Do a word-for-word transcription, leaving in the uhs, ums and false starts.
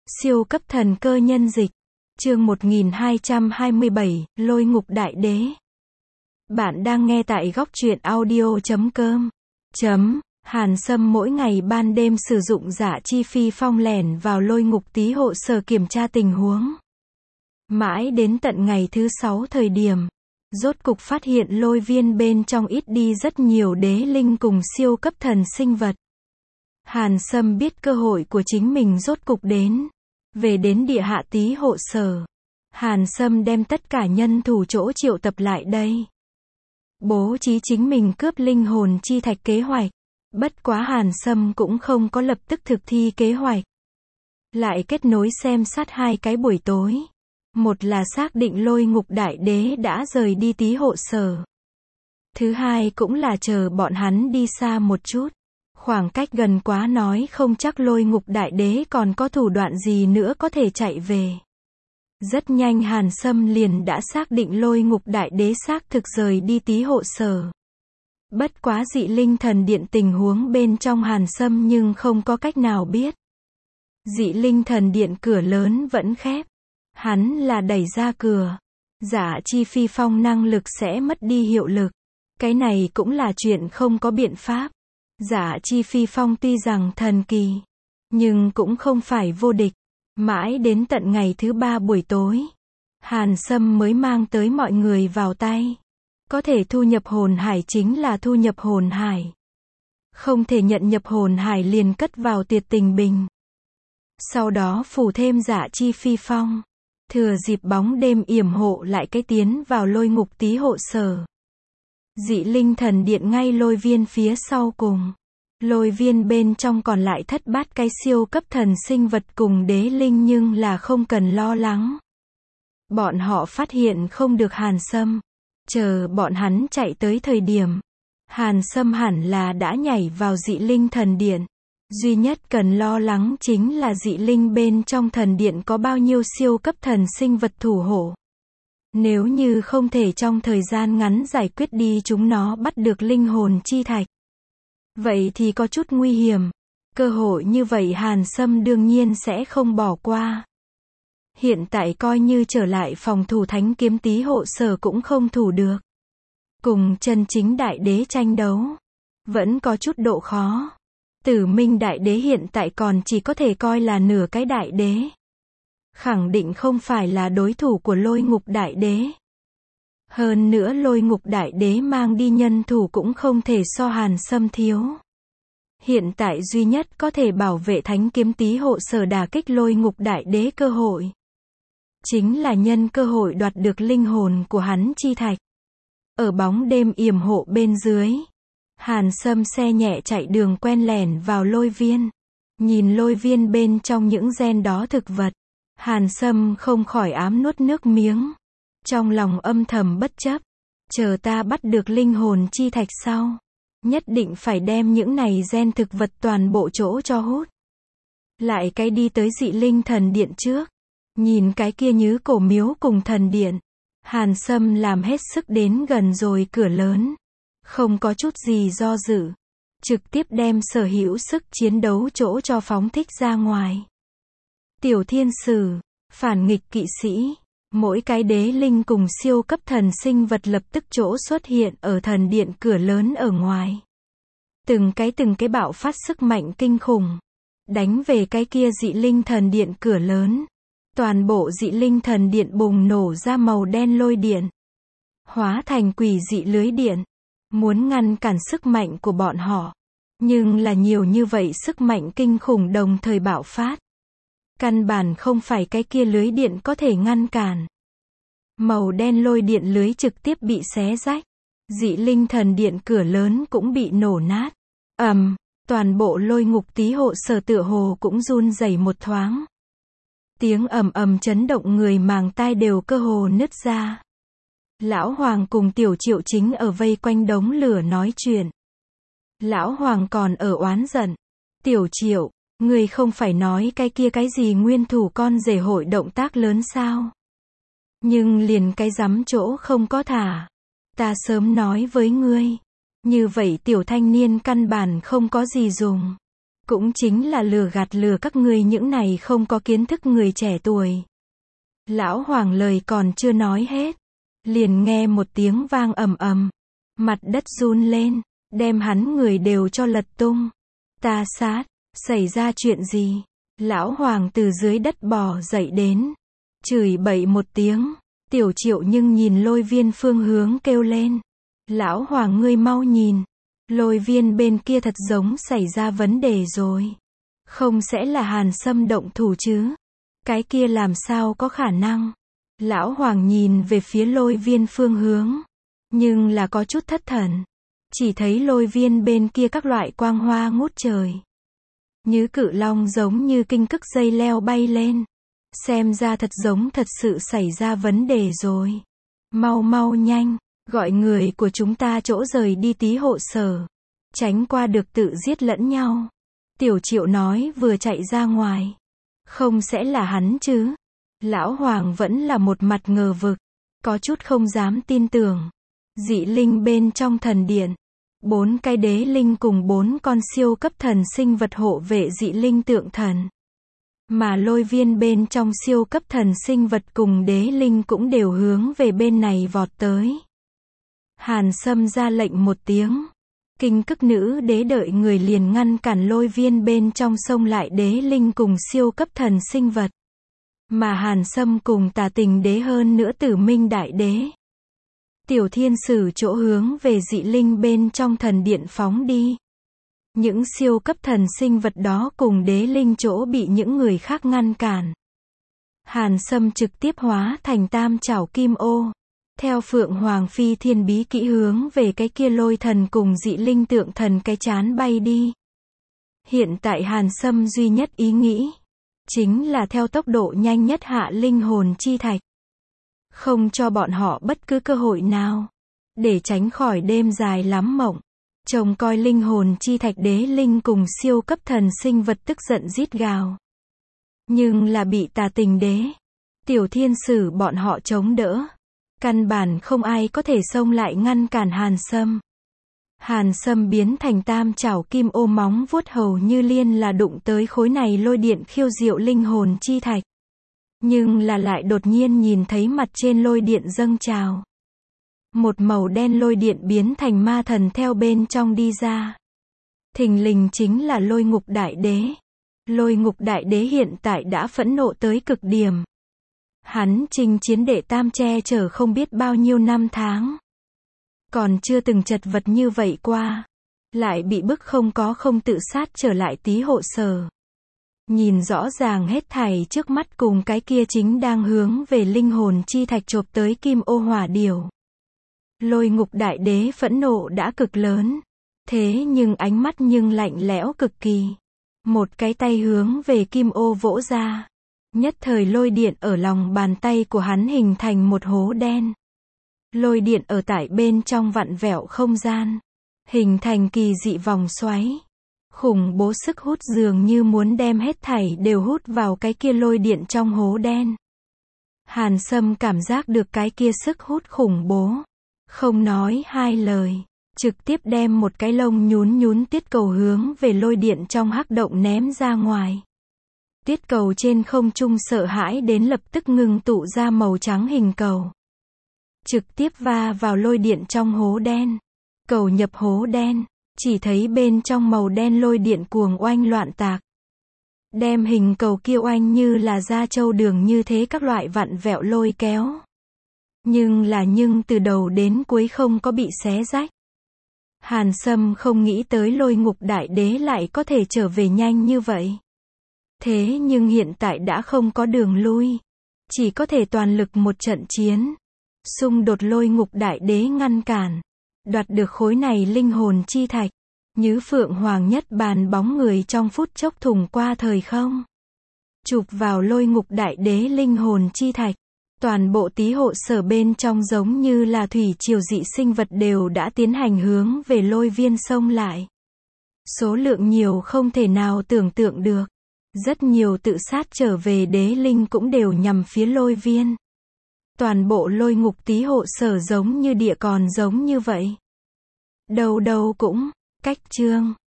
Siêu cấp thần cơ nhân dịch. Chương một nghìn hai trăm hai mươi bảy, Lôi ngục đại đế. Bạn đang nghe tại góc truyện audio chấm com. Chấm. Hàn Sâm mỗi ngày ban đêm sử dụng Dạ Chi Phi Phong lẻn vào lôi ngục tí hộ sở kiểm tra tình huống. Mãi đến tận ngày thứ sáu thời điểm, rốt cục phát hiện lôi viên bên trong ít đi rất nhiều đế linh cùng siêu cấp thần sinh vật. Hàn Sâm biết cơ hội của chính mình rốt cục đến. Về đến địa hạ tí hộ sở, Hàn Sâm đem tất cả nhân thủ chỗ triệu tập lại đây. Bố trí chính mình cướp linh hồn chi thạch kế hoạch. Bất quá Hàn Sâm cũng không có lập tức thực thi kế hoạch. Lại kết nối xem sát hai cái buổi tối. Một là xác định lôi ngục đại đế đã rời đi tí hộ sở. Thứ hai cũng là chờ bọn hắn đi xa một chút. Khoảng cách gần quá nói không chắc lôi ngục đại đế còn có thủ đoạn gì nữa có thể chạy về. Rất nhanh Hàn Sâm liền đã xác định lôi ngục đại đế xác thực rời đi tí hộ sở. Bất quá dị linh thần điện tình huống bên trong Hàn Sâm nhưng không có cách nào biết. Dị linh thần điện cửa lớn vẫn khép. Hắn là đẩy ra cửa. Dạ Chi Phi Phong năng lực sẽ mất đi hiệu lực. Cái này cũng là chuyện không có biện pháp. Dạ Chi Phi Phong tuy rằng thần kỳ, nhưng cũng không phải vô địch. Mãi đến tận ngày thứ ba buổi tối, Hàn Sâm mới mang tới mọi người vào tay. Có thể thu nhập hồn hải chính là thu nhập hồn hải. Không thể nhận nhập hồn hải liền cất vào tiệt tình bình. Sau đó phủ thêm Dạ Chi Phi Phong. Thừa dịp bóng đêm yểm hộ lại cái tiến vào lôi ngục tí hộ sở. Dị linh thần điện ngay lôi viên phía sau cùng. Lôi viên bên trong còn lại thất bát cái siêu cấp thần sinh vật cùng đế linh nhưng là không cần lo lắng. Bọn họ phát hiện không được Hàn Sâm. Chờ bọn hắn chạy tới thời điểm, Hàn Sâm hẳn là đã nhảy vào dị linh thần điện. Duy nhất cần lo lắng chính là dị linh bên trong thần điện có bao nhiêu siêu cấp thần sinh vật thủ hộ. Nếu như không thể trong thời gian ngắn giải quyết đi chúng nó bắt được linh hồn chi thạch, vậy thì có chút nguy hiểm. Cơ hội như vậy Hàn Sâm đương nhiên sẽ không bỏ qua. Hiện tại coi như trở lại phòng thủ thánh kiếm tí hộ sở cũng không thủ được. Cùng chân chính đại đế tranh đấu, vẫn có chút độ khó. Tử Minh đại đế hiện tại còn chỉ có thể coi là nửa cái đại đế. Khẳng định không phải là đối thủ của lôi ngục đại đế. Hơn nữa lôi ngục đại đế mang đi nhân thủ cũng không thể so Hàn Sâm thiếu. Hiện tại duy nhất có thể bảo vệ thánh kiếm tí hộ sở đả kích lôi ngục đại đế cơ hội. Chính là nhân cơ hội đoạt được linh hồn của hắn chi thạch. Ở bóng đêm yểm hộ bên dưới, Hàn Sâm xe nhẹ chạy đường quen lẻn vào lôi viên. Nhìn lôi viên bên trong những gen đó thực vật, Hàn Sâm không khỏi ám nuốt nước miếng. Trong lòng âm thầm bất chấp. Chờ ta bắt được linh hồn chi thạch sau, nhất định phải đem những này gen thực vật toàn bộ chỗ cho hút. Lại cái đi tới dị linh thần điện trước. Nhìn cái kia như cổ miếu cùng thần điện. Hàn Sâm làm hết sức đến gần rồi cửa lớn. Không có chút gì do dự. Trực tiếp đem sở hữu sức chiến đấu chỗ cho phóng thích ra ngoài. Tiểu thiên sử, phản nghịch kỵ sĩ. Mỗi cái đế linh cùng siêu cấp thần sinh vật lập tức chỗ xuất hiện ở thần điện cửa lớn ở ngoài. Từng cái từng cái bạo phát sức mạnh kinh khủng. Đánh về cái kia dị linh thần điện cửa lớn. Toàn bộ dị linh thần điện bùng nổ ra màu đen lôi điện. Hóa thành quỷ dị lưới điện. Muốn ngăn cản sức mạnh của bọn họ. Nhưng là nhiều như vậy sức mạnh kinh khủng đồng thời bạo phát. Căn bản không phải cái kia lưới điện có thể ngăn cản. Màu đen lôi điện lưới trực tiếp bị xé rách. Dị linh thần điện cửa lớn cũng bị nổ nát. Ầm, um, toàn bộ lôi ngục tí hộ sở tựa hồ cũng run rẩy một thoáng. Tiếng ầm ầm chấn động người màng tai đều cơ hồ nứt ra. Lão Hoàng cùng Tiểu Triệu chính ở vây quanh đống lửa nói chuyện. Lão Hoàng còn ở oán giận. Tiểu Triệu, ngươi không phải nói cái kia cái gì nguyên thủ con rể hội động tác lớn sao? Nhưng liền cái dám chỗ không có thả. Ta sớm nói với ngươi. Như vậy tiểu thanh niên căn bản không có gì dùng. Cũng chính là lừa gạt lừa các ngươi những này không có kiến thức người trẻ tuổi. Lão Hoàng lời còn chưa nói hết. Liền nghe một tiếng vang ầm ầm. Mặt đất run lên, đem hắn người đều cho lật tung. Ta sát, xảy ra chuyện gì? Lão Hoàng từ dưới đất bò dậy đến. Chửi bậy một tiếng. Tiểu Triệu nhưng nhìn Lôi Viên phương hướng kêu lên. Lão Hoàng ngươi mau nhìn. Lôi Viên bên kia thật giống xảy ra vấn đề rồi. Không sẽ là Hàn Sâm động thủ chứ? Cái kia làm sao có khả năng? Lão Hoàng nhìn về phía Lôi Viên phương hướng. Nhưng là có chút thất thần. Chỉ thấy Lôi Viên bên kia các loại quang hoa ngút trời. Như cự long giống như kinh cức dây leo bay lên. Xem ra thật giống thật sự xảy ra vấn đề rồi. Mau mau nhanh, gọi người của chúng ta chỗ rời đi tí hộ sở. Tránh qua được tự giết lẫn nhau. Tiểu Triệu nói vừa chạy ra ngoài. Không sẽ là hắn chứ? Lão Hoàng vẫn là một mặt ngờ vực. Có chút không dám tin tưởng. Dị linh bên trong thần điện. Bốn cái đế linh cùng bốn con siêu cấp thần sinh vật hộ vệ dị linh tượng thần. Mà Lôi Viên bên trong siêu cấp thần sinh vật cùng đế linh cũng đều hướng về bên này vọt tới. Hàn Sâm ra lệnh một tiếng. Kinh cức nữ đế đợi người liền ngăn cản Lôi Viên bên trong xông lại đế linh cùng siêu cấp thần sinh vật. Mà Hàn Sâm cùng Tà Tình đế hơn nữa Tử Minh đại đế. Tiểu Thiên Sử chỗ hướng về dị linh bên trong thần điện phóng đi. Những siêu cấp thần sinh vật đó cùng đế linh chỗ bị những người khác ngăn cản. Hàn Sâm trực tiếp hóa thành tam chảo kim ô. Theo Phượng Hoàng Phi Thiên bí kỹ hướng về cái kia lôi thần cùng dị linh tượng thần cái chán bay đi. Hiện tại Hàn Sâm duy nhất ý nghĩ. Chính là theo tốc độ nhanh nhất hạ linh hồn chi thạch. Không cho bọn họ bất cứ cơ hội nào. Để tránh khỏi đêm dài lắm mộng. Trông coi linh hồn chi thạch đế linh cùng siêu cấp thần sinh vật tức giận rít gào. Nhưng là bị Tà Tình đế. Tiểu Thiên Sử bọn họ chống đỡ. Căn bản không ai có thể xông lại ngăn cản Hàn Sâm. Hàn Sâm biến thành tam chảo kim ô móng vuốt hầu như liên là đụng tới khối này lôi điện khiêu diệu linh hồn chi thạch. Nhưng là lại đột nhiên nhìn thấy mặt trên lôi điện dâng trào. Một màu đen lôi điện biến thành ma thần theo bên trong đi ra. Thình lình chính là Lôi Ngục Đại Đế. Lôi Ngục Đại Đế hiện tại đã phẫn nộ tới cực điểm. Hắn chinh chiến đệ tam che chở không biết bao nhiêu năm tháng. Còn chưa từng chật vật như vậy qua. Lại bị bức không có không tự sát trở lại tí hộ sở. Nhìn rõ ràng hết thảy trước mắt cùng cái kia chính đang hướng về linh hồn chi thạch chộp tới kim ô hỏa điểu. Lôi Ngục Đại Đế phẫn nộ đã cực lớn. Thế nhưng ánh mắt nhưng lạnh lẽo cực kỳ. Một cái tay hướng về kim ô vỗ ra. Nhất thời lôi điện ở lòng bàn tay của hắn hình thành một hố đen. Lôi điện ở tại bên trong vặn vẹo không gian. Hình thành kỳ dị vòng xoáy. Khủng bố sức hút dường như muốn đem hết thảy đều hút vào cái kia lôi điện trong hố đen. Hàn Sâm cảm giác được cái kia sức hút khủng bố. Không nói hai lời. Trực tiếp đem một cái lông nhún nhún tiết cầu hướng về lôi điện trong hắc động ném ra ngoài. Tiết cầu trên không trung sợ hãi đến lập tức ngưng tụ ra màu trắng hình cầu. Trực tiếp va vào lôi điện trong hố đen. Cầu nhập hố đen. Chỉ thấy bên trong màu đen lôi điện cuồng oanh loạn tạc. Đem hình cầu kia oanh như là da trâu đường như thế các loại vặn vẹo lôi kéo. Nhưng là nhưng từ đầu đến cuối không có bị xé rách. Hàn Sâm không nghĩ tới Lôi Ngục Đại Đế lại có thể trở về nhanh như vậy. Thế nhưng hiện tại đã không có đường lui. Chỉ có thể toàn lực một trận chiến. Xung đột Lôi Ngục Đại Đế ngăn cản. Đoạt được khối này linh hồn chi thạch. Như Phượng Hoàng nhất bàn bóng người trong phút chốc thùng qua thời không. Chụp vào Lôi Ngục Đại Đế linh hồn chi thạch. Toàn bộ tí hộ sở bên trong giống như là thủy triều dị sinh vật đều đã tiến hành hướng về Lôi Viên sông lại. Số lượng nhiều không thể nào tưởng tượng được. Rất nhiều tự sát trở về đế linh cũng đều nhằm phía Lôi Viên. Toàn bộ lôi ngục tí hộ sở giống như địa còn giống như vậy. Đâu đâu cũng, cách chương.